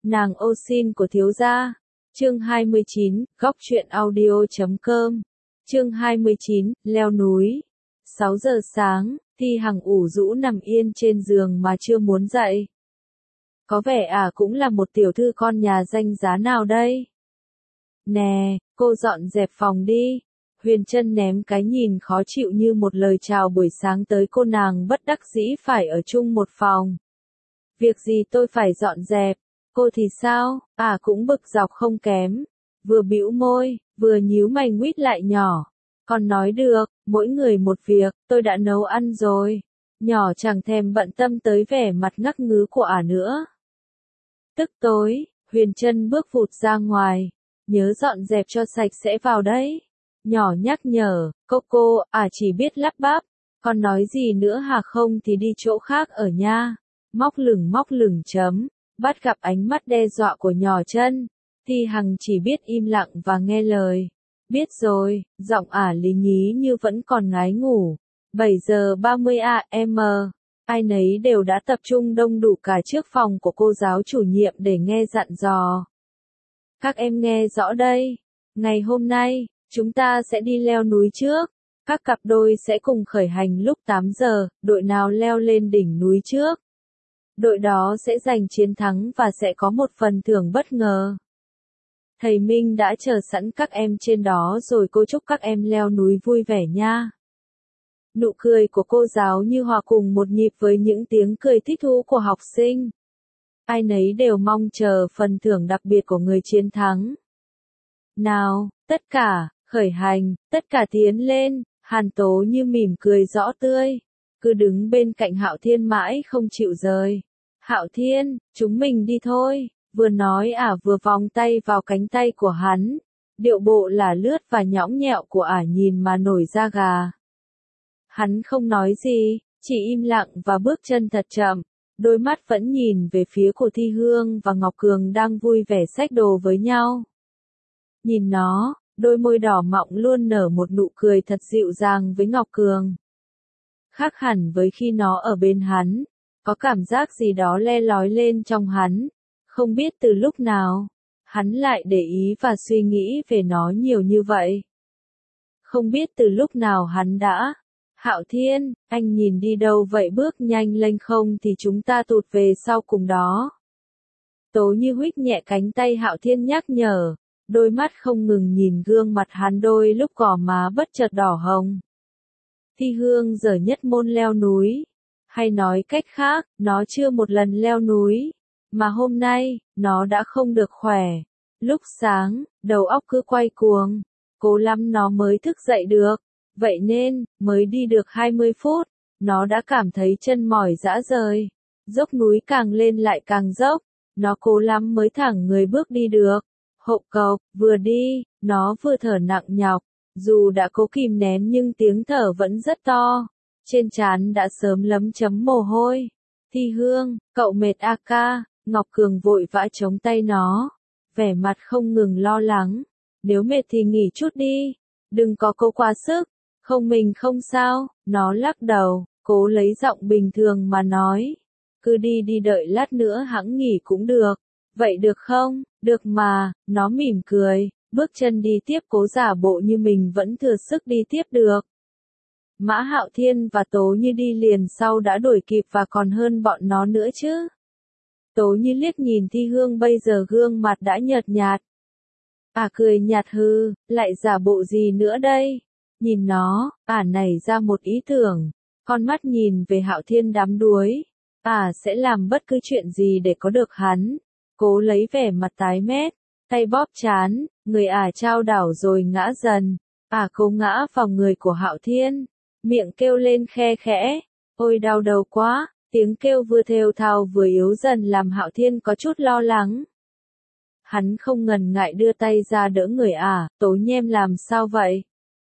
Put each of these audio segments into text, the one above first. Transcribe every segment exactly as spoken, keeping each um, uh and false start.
Nàng ô xin của thiếu gia. Chương hai mươi chín, góc truyện audio chấm com. Chương hai mươi chín, leo núi. sáu giờ sáng, Thi Hằng ủ rũ nằm yên trên giường mà chưa muốn dậy. Có vẻ à cũng là một tiểu thư con nhà danh giá nào đây? Nè, cô dọn dẹp phòng đi. Huyền Trân ném cái nhìn khó chịu như một lời chào buổi sáng tới cô, nàng bất đắc dĩ phải ở chung một phòng. Việc gì tôi phải dọn dẹp? Cô thì sao? À cũng bực dọc không kém. Vừa bĩu môi, vừa nhíu mày nguýt lại nhỏ. Còn nói được, mỗi người một việc, tôi đã nấu ăn rồi. Nhỏ chẳng thèm bận tâm tới vẻ mặt ngắc ngứ của ả nữa. Tức tối, Huyền Trân bước vụt ra ngoài. Nhớ dọn dẹp cho sạch sẽ vào đấy. Nhỏ nhắc nhở, cô cô, à chỉ biết lắp bắp. Còn nói gì nữa hả, không thì đi chỗ khác ở nha. Móc lửng móc lửng chấm. Bắt gặp ánh mắt đe dọa của nhỏ Trân, Thi Hằng chỉ biết im lặng và nghe lời. Biết rồi, giọng ả lý nhí như vẫn còn ngái ngủ. bảy giờ ba mươi a em. Ai nấy đều đã tập trung đông đủ cả trước phòng của cô giáo chủ nhiệm để nghe dặn dò. Các em nghe rõ đây. Ngày hôm nay, chúng ta sẽ đi leo núi trước. Các cặp đôi sẽ cùng khởi hành lúc tám giờ, đội nào leo lên đỉnh núi trước. Đội đó sẽ giành chiến thắng và sẽ có một phần thưởng bất ngờ. Thầy Minh đã chờ sẵn các em trên đó rồi, cô chúc các em leo núi vui vẻ nha. Nụ cười của cô giáo như hòa cùng một nhịp với những tiếng cười thích thú của học sinh. Ai nấy đều mong chờ phần thưởng đặc biệt của người chiến thắng. Nào, tất cả, khởi hành, tất cả tiến lên. Hàn Tố như mỉm cười rõ tươi. Cứ đứng bên cạnh Hạo Thiên mãi không chịu rời. Hạo Thiên, chúng mình đi thôi. Vừa nói ả à vừa vòng tay vào cánh tay của hắn. Điệu bộ là lướt và nhõng nhẽo của ả à nhìn mà nổi da gà. Hắn không nói gì, chỉ im lặng và bước chân thật chậm. Đôi mắt vẫn nhìn về phía của Thi Hương và Ngọc Cường đang vui vẻ xách đồ với nhau. Nhìn nó, đôi môi đỏ mọng luôn nở một nụ cười thật dịu dàng với Ngọc Cường. Khác hẳn với khi nó ở bên hắn, có cảm giác gì đó le lói lên trong hắn. Không biết từ lúc nào, hắn lại để ý và suy nghĩ về nó nhiều như vậy. Không biết từ lúc nào hắn đã. Hạo Thiên, anh nhìn đi đâu vậy, bước nhanh lên không thì chúng ta tụt về sau cùng đó. Tố Như huých nhẹ cánh tay Hạo Thiên nhắc nhở, đôi mắt không ngừng nhìn gương mặt hắn đôi lúc gò má bất chợt đỏ hồng. Thi Hương giờ nhất môn leo núi. Hay nói cách khác, nó chưa một lần leo núi. Mà hôm nay, nó đã không được khỏe. Lúc sáng, đầu óc cứ quay cuồng. Cố lắm nó mới thức dậy được. Vậy nên, mới đi được hai mươi phút, nó đã cảm thấy chân mỏi rã rời. Dốc núi càng lên lại càng dốc. Nó cố lắm mới thẳng người bước đi được. Hộp cộc, vừa đi, nó vừa thở nặng nhọc. Dù đã cố kìm nén nhưng tiếng thở vẫn rất to. Trên trán đã sớm lấm chấm mồ hôi. Thi Hương, cậu mệt à ca? Ngọc Cường vội vã chống tay nó. Vẻ mặt không ngừng lo lắng. Nếu mệt thì nghỉ chút đi. Đừng có cố quá sức. Không, mình không sao. Nó lắc đầu, cố lấy giọng bình thường mà nói. Cứ đi đi, đợi lát nữa hẵng nghỉ cũng được. Vậy được không? Được mà. Nó mỉm cười. Bước chân đi tiếp, cố giả bộ như mình vẫn thừa sức đi tiếp được. Mã Hạo Thiên và Tố Như đi liền sau đã đuổi kịp và còn hơn bọn nó nữa chứ. Tố Như liếc nhìn Thi Hương bây giờ gương mặt đã nhợt nhạt. À cười nhạt hư, lại giả bộ gì nữa đây? Nhìn nó, à nảy ra một ý tưởng. Con mắt nhìn về Hạo Thiên đắm đuối. À sẽ làm bất cứ chuyện gì để có được hắn. Cố lấy vẻ mặt tái mét. Tay bóp chán, người ả à trao đảo rồi ngã dần. Ả à cố ngã vào người của Hạo Thiên. Miệng kêu lên khe khẽ. Ôi đau đầu quá. Tiếng kêu vừa thều thào vừa yếu dần làm Hạo Thiên có chút lo lắng. Hắn không ngần ngại đưa tay ra đỡ người ả. À, Tố Nhem làm sao vậy?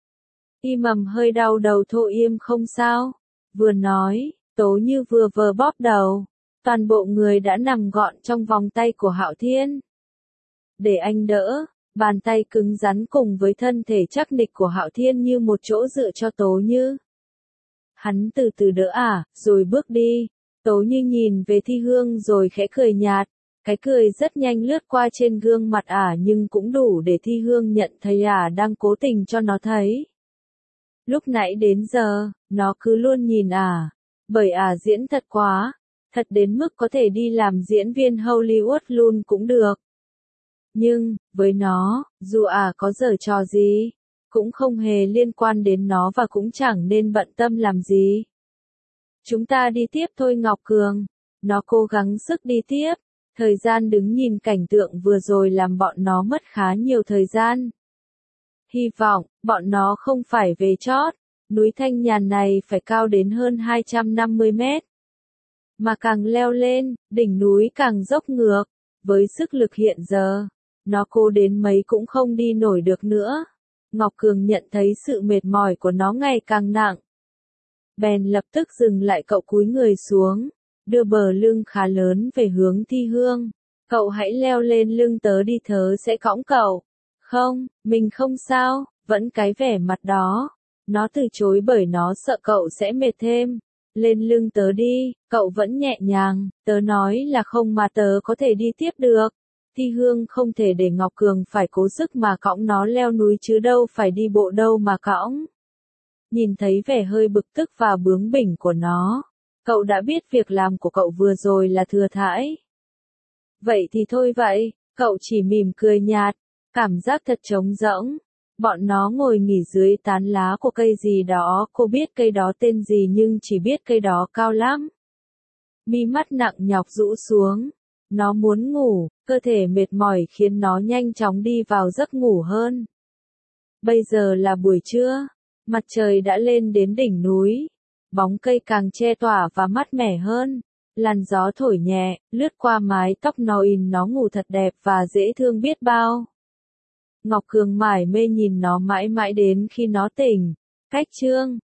Im ầm hơi đau đầu thôi, im không sao. Vừa nói, Tố Như vừa vờ bóp đầu. Toàn bộ người đã nằm gọn trong vòng tay của Hạo Thiên. Để anh đỡ, bàn tay cứng rắn cùng với thân thể chắc nịch của Hạo Thiên như một chỗ dựa cho Tố Như. Hắn từ từ đỡ ả, rồi bước đi. Tố Như nhìn về Thi Hương rồi khẽ cười nhạt. Cái cười rất nhanh lướt qua trên gương mặt ả nhưng cũng đủ để Thi Hương nhận thấy ả đang cố tình cho nó thấy. Lúc nãy đến giờ, nó cứ luôn nhìn ả, bởi ả diễn thật quá, thật đến mức có thể đi làm diễn viên Hollywood luôn cũng được. Nhưng, với nó, dù ả có giở trò gì, cũng không hề liên quan đến nó và cũng chẳng nên bận tâm làm gì. Chúng ta đi tiếp thôi Ngọc Cường. Nó cố gắng sức đi tiếp. Thời gian đứng nhìn cảnh tượng vừa rồi làm bọn nó mất khá nhiều thời gian. Hy vọng, bọn nó không phải về chót. Núi Thanh Nhàn này phải cao đến hơn hai trăm năm mươi mét. Mà càng leo lên, đỉnh núi càng dốc ngược. Với sức lực hiện giờ, nó cố đến mấy cũng không đi nổi được nữa. Ngọc Cường nhận thấy sự mệt mỏi của nó ngày càng nặng. Bèn lập tức dừng lại, cậu cúi người xuống, đưa bờ lưng khá lớn về hướng Thi Hương. Cậu hãy leo lên lưng tớ đi, tớ sẽ cõng cậu. Không, mình không sao, vẫn cái vẻ mặt đó. Nó từ chối bởi nó sợ cậu sẽ mệt thêm. Lên lưng tớ đi, cậu vẫn nhẹ nhàng, tớ nói là không mà tớ có thể đi tiếp được. Thi Hương không thể để Ngọc Cường phải cố sức mà cõng nó leo núi chứ đâu phải đi bộ đâu mà cõng. Nhìn thấy vẻ hơi bực tức và bướng bỉnh của nó, cậu đã biết việc làm của cậu vừa rồi là thừa thãi. Vậy thì thôi vậy, cậu chỉ mỉm cười nhạt, cảm giác thật trống rỗng. Bọn nó ngồi nghỉ dưới tán lá của cây gì đó, cô biết cây đó tên gì nhưng chỉ biết cây đó cao lắm. Mi mắt nặng nhọc rũ xuống, nó muốn ngủ, cơ thể mệt mỏi khiến nó nhanh chóng đi vào giấc ngủ hơn. Bây giờ là buổi trưa, mặt trời đã lên đến đỉnh núi, bóng cây càng che tỏa và mát mẻ hơn. Làn gió thổi nhẹ, lướt qua mái tóc nó, in nó ngủ thật đẹp và dễ thương biết bao. Ngọc Cường mải mê nhìn nó mãi mãi đến khi nó tỉnh. Cách chương